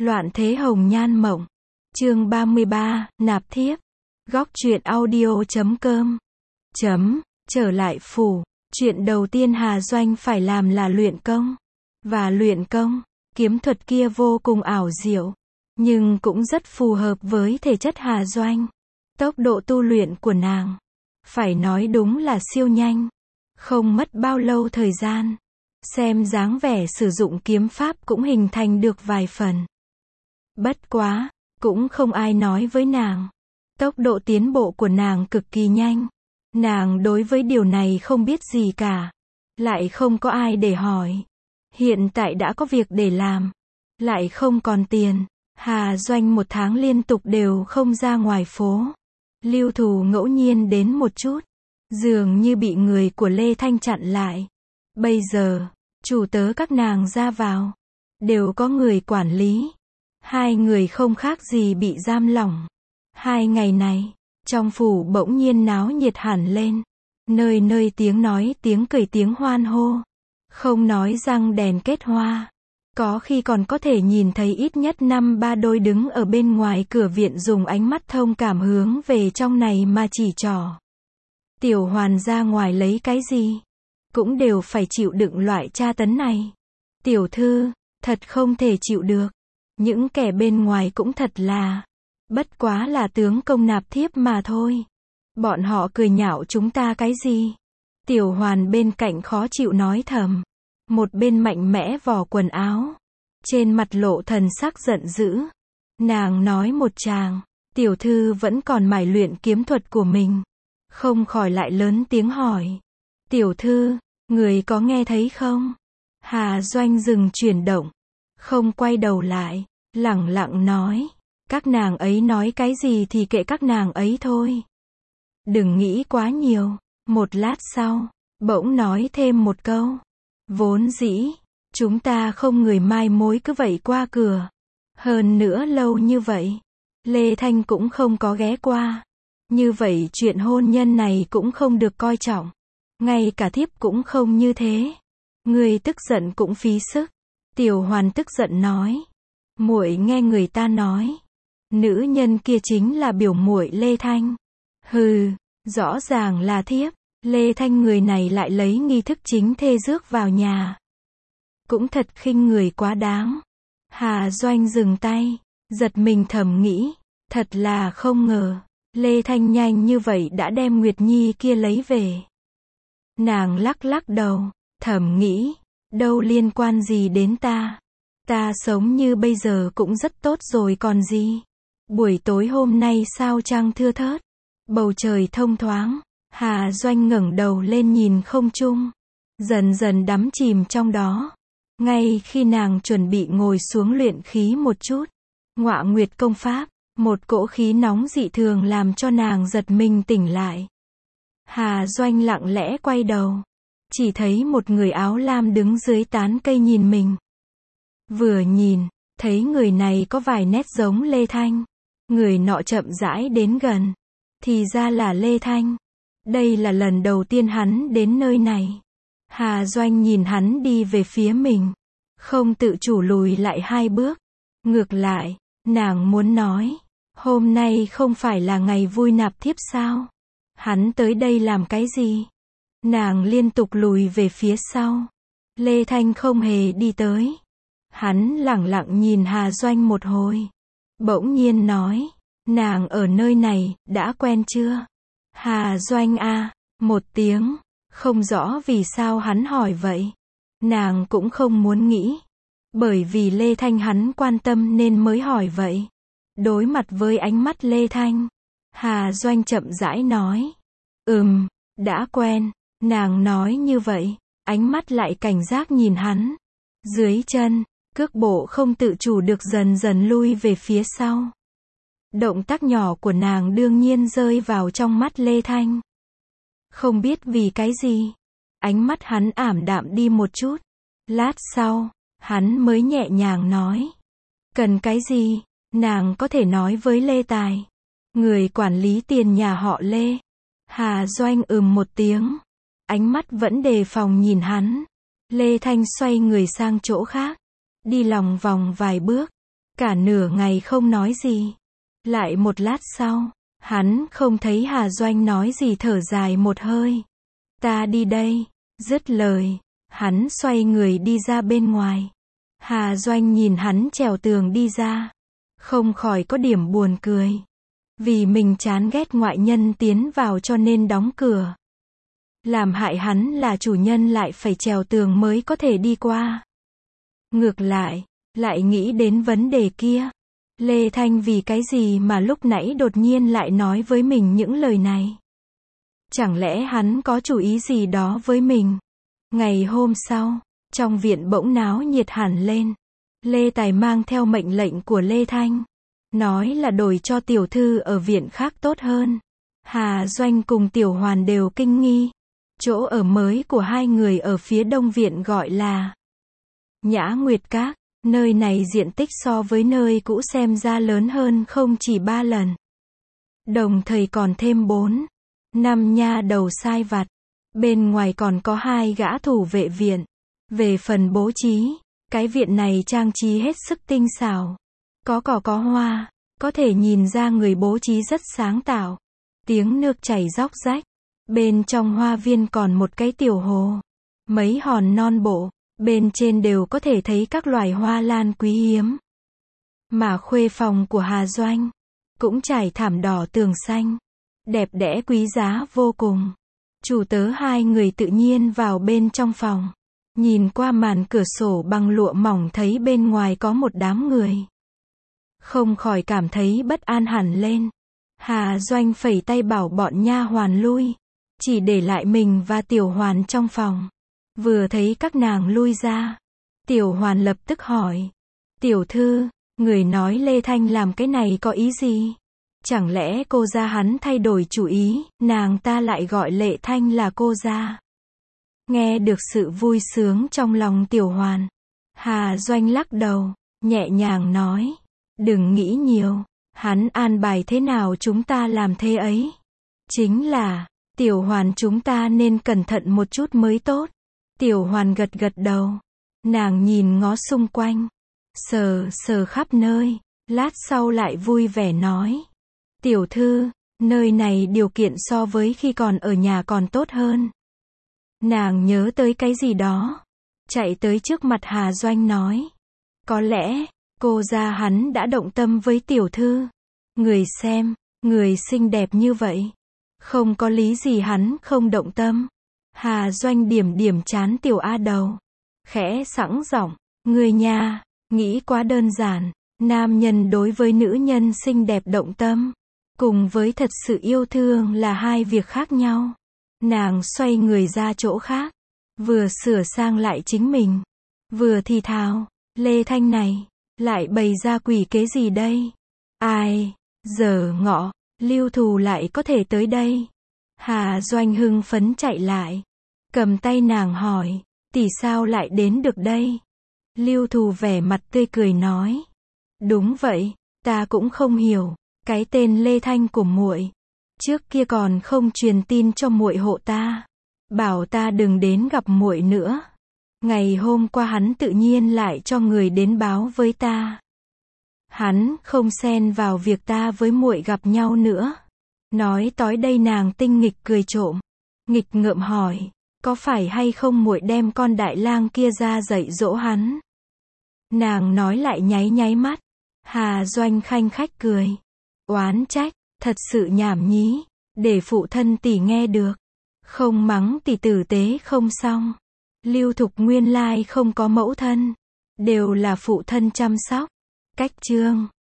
Loạn thế hồng nhan mộng. Chương 33, nạp thiếp. Góc truyện audio.com. Trở lại phủ. Chuyện đầu tiên Hà Doanh phải làm là luyện công. Và luyện công, kiếm thuật kia vô cùng ảo diệu, nhưng cũng rất phù hợp với thể chất Hà Doanh. Tốc độ tu luyện của nàng, phải nói đúng là siêu nhanh. Không mất bao lâu thời gian. Xem dáng vẻ sử dụng kiếm pháp cũng hình thành được vài phần. Bất quá, cũng không ai nói với nàng. Tốc độ tiến bộ của nàng cực kỳ nhanh. Nàng đối với điều này không biết gì cả. Lại không có ai để hỏi. Hiện tại đã có việc để làm. Lại không còn tiền. Hà Doanh một tháng liên tục đều không ra ngoài phố. Lưu Thù ngẫu nhiên đến một chút. Dường như bị người của Lê Thanh chặn lại. Bây giờ, chủ tớ các nàng ra vào, đều có người quản lý. Hai người không khác gì bị giam lỏng. 2 ngày này, trong phủ bỗng nhiên náo nhiệt hẳn lên. Nơi nơi tiếng nói, tiếng cười, tiếng hoan hô. Không nói răng đèn kết hoa. Có khi còn có thể nhìn thấy ít nhất 5-3 đôi đứng ở bên ngoài cửa viện dùng ánh mắt thông cảm hướng về trong này mà chỉ trỏ. Tiểu Hoàn ra ngoài lấy cái gì? Cũng đều phải chịu đựng loại tra tấn này. Tiểu thư, thật không thể chịu được. Những kẻ bên ngoài cũng thật là, bất quá là tướng công nạp thiếp mà thôi. Bọn họ cười nhạo chúng ta cái gì? Tiểu Hoàn bên cạnh khó chịu nói thầm. Một bên mạnh mẽ vò quần áo. Trên mặt lộ thần sắc giận dữ. Nàng nói một tràng. Tiểu thư vẫn còn mải luyện kiếm thuật của mình. Không khỏi lại lớn tiếng hỏi. Tiểu thư, người có nghe thấy không? Hà Doanh dừng chuyển động. Không quay đầu lại. Lẳng lặng nói. Các nàng ấy nói cái gì thì kệ các nàng ấy thôi. Đừng nghĩ quá nhiều. Một lát sau, bỗng nói thêm một câu. Vốn dĩ, chúng ta không người mai mối cứ vậy qua cửa. Hơn nữa lâu như vậy, Lê Thanh cũng không có ghé qua. Như vậy chuyện hôn nhân này cũng không được coi trọng. Ngay cả thiếp cũng không như thế. Người tức giận cũng phí sức. Tiểu Hoàn tức giận nói. Muội nghe người ta nói. Nữ nhân kia chính là biểu muội Lê Thanh. Hừ, rõ ràng là thiếp. Lê Thanh người này lại lấy nghi thức chính thê rước vào nhà. Cũng thật khinh người quá đáng. Hà Doanh dừng tay, giật mình thầm nghĩ. Thật là không ngờ, Lê Thanh nhanh như vậy đã đem Nguyệt Nhi kia lấy về. Nàng lắc lắc đầu, thầm nghĩ, đâu liên quan gì đến ta. Ta sống như bây giờ cũng rất tốt rồi còn gì. Buổi tối hôm nay sao trăng thưa thớt, bầu trời thông thoáng. Hà Doanh ngẩng đầu lên nhìn không trung, dần dần đắm chìm trong đó. Ngay khi nàng chuẩn bị ngồi xuống luyện khí một chút, Ngọa Nguyệt công pháp, một cỗ khí nóng dị thường làm cho nàng giật mình tỉnh lại. Hà Doanh lặng lẽ quay đầu, chỉ thấy một người áo lam đứng dưới tán cây nhìn mình. Vừa nhìn, thấy người này có vài nét giống Lê Thanh. Người nọ chậm rãi đến gần, thì ra là Lê Thanh. Đây là lần đầu tiên hắn đến nơi này. Hà Doanh nhìn hắn đi về phía mình, không tự chủ lùi lại 2 bước. Ngược lại, nàng muốn nói, hôm nay không phải là ngày vui nạp thiếp sao? Hắn tới đây làm cái gì? Nàng liên tục lùi về phía sau. Lê Thanh không hề đi tới. Hắn lẳng lặng nhìn Hà Doanh một hồi. Bỗng nhiên nói, nàng ở nơi này, đã quen chưa? Hà Doanh một tiếng, không rõ vì sao hắn hỏi vậy. Nàng cũng không muốn nghĩ. Bởi vì Lê Thanh hắn quan tâm nên mới hỏi vậy. Đối mặt với ánh mắt Lê Thanh, Hà Doanh chậm rãi nói. Đã quen. Nàng nói như vậy, ánh mắt lại cảnh giác nhìn hắn. Dưới chân, cước bộ không tự chủ được dần dần lui về phía sau. Động tác nhỏ của nàng đương nhiên rơi vào trong mắt Lê Thanh. Không biết vì cái gì, ánh mắt hắn ảm đạm đi một chút. Lát sau, hắn mới nhẹ nhàng nói. Cần cái gì, nàng có thể nói với Lê Tài, người quản lý tiền nhà họ Lê. Hà Doanh một tiếng, ánh mắt vẫn đề phòng nhìn hắn. Lê Thanh xoay người sang chỗ khác, đi lòng vòng vài bước, Cả nửa ngày không nói gì. Lại một lát sau, hắn không thấy Hà Doanh nói gì thở dài một hơi. Ta đi đây. Dứt lời, hắn xoay người đi ra bên ngoài. Hà Doanh nhìn hắn trèo tường đi ra. Không khỏi có điểm buồn cười. Vì mình chán ghét ngoại nhân tiến vào cho nên đóng cửa. Làm hại hắn là chủ nhân lại phải trèo tường mới có thể đi qua. Ngược lại, lại nghĩ đến vấn đề kia. Lê Thanh vì cái gì mà lúc nãy đột nhiên lại nói với mình những lời này? Chẳng lẽ hắn có chủ ý gì đó với mình? Ngày hôm sau, trong viện bỗng náo nhiệt hẳn lên. Lê Tài mang theo mệnh lệnh của Lê Thanh. Nói là đổi cho tiểu thư ở viện khác tốt hơn. Hà Doanh cùng Tiểu Hoàn đều kinh nghi. Chỗ ở mới của hai người ở phía đông viện gọi là Nhã Nguyệt Các. Nơi này diện tích so với nơi cũ xem ra lớn hơn không chỉ 3 lần. Đồng thời còn thêm 4, 5 nha đầu sai vặt. Bên ngoài còn có 2 gã thủ vệ viện. Về phần bố trí, cái viện này trang trí hết sức tinh xảo. Có cỏ có hoa, có thể nhìn ra người bố trí rất sáng tạo. Tiếng nước chảy róc rách. Bên trong hoa viên còn một cái tiểu hồ. Mấy hòn non bộ, bên trên đều có thể thấy các loài hoa lan quý hiếm. Mà khuê phòng của Hà Doanh cũng trải thảm đỏ tường xanh. Đẹp đẽ quý giá vô cùng. Chủ tớ hai người tự nhiên vào bên trong phòng. Nhìn qua màn cửa sổ bằng lụa mỏng thấy bên ngoài có một đám người. Không khỏi cảm thấy bất an hẳn lên. Hà Doanh phẩy tay bảo bọn nha hoàn lui. Chỉ để lại mình và Tiểu Hoàn trong phòng. Vừa thấy các nàng lui ra. Tiểu Hoàn lập tức hỏi. Tiểu thư, người nói Lê Thanh làm cái này có ý gì? Chẳng lẽ cô gia hắn thay đổi chủ ý, nàng ta lại gọi Lệ Thanh là cô gia. Nghe được sự vui sướng trong lòng Tiểu Hoàn. Hà Doanh lắc đầu, nhẹ nhàng nói. Đừng nghĩ nhiều, hắn an bài thế nào chúng ta làm thế ấy. Chính là, Tiểu Hoàn chúng ta nên cẩn thận một chút mới tốt. Tiểu Hoàn gật gật đầu. Nàng nhìn ngó xung quanh. Sờ sờ khắp nơi. Lát sau lại vui vẻ nói. Tiểu thư, nơi này điều kiện so với khi còn ở nhà còn tốt hơn. Nàng nhớ tới cái gì đó. Chạy tới trước mặt Hà Doanh nói. Có lẽ, cô gia hắn đã động tâm với tiểu thư. Người xem, người xinh đẹp như vậy. Không có lý gì hắn không động tâm. Hà Doanh điểm điểm chán Tiểu A đầu. Khẽ sẵn giọng, người nha, nghĩ quá đơn giản. Nam nhân đối với nữ nhân xinh đẹp động tâm, cùng với thật sự yêu thương là hai việc khác nhau. Nàng xoay người ra chỗ khác, vừa sửa sang lại chính mình, vừa thì thào, Lê Thanh này, lại bày ra quỷ kế gì đây? Ai, giờ ngọ, Lưu Thù lại có thể tới đây. Hà Doanh hưng phấn chạy lại, cầm tay nàng hỏi, tỷ sao lại đến được đây? Lưu Thù vẻ mặt tươi cười nói, đúng vậy, ta cũng không hiểu, cái tên Lê Thanh của muội, trước kia còn không truyền tin cho muội hộ ta, bảo ta đừng đến gặp muội nữa. Ngày hôm qua hắn tự nhiên lại cho người đến báo với ta. Hắn không xen vào việc ta với muội gặp nhau nữa. Nói tối đây nàng tinh nghịch cười trộm, nghịch ngợm hỏi, có phải hay không muội đem con đại lang kia ra dạy dỗ hắn? Nàng nói lại nháy nháy mắt. Hà Doanh khanh khách cười, oán trách, thật sự nhảm nhí, để phụ thân tỷ nghe được, không mắng tỷ tử tế không xong. Lưu Thục nguyên lai không có mẫu thân, đều là phụ thân chăm sóc. Cách chương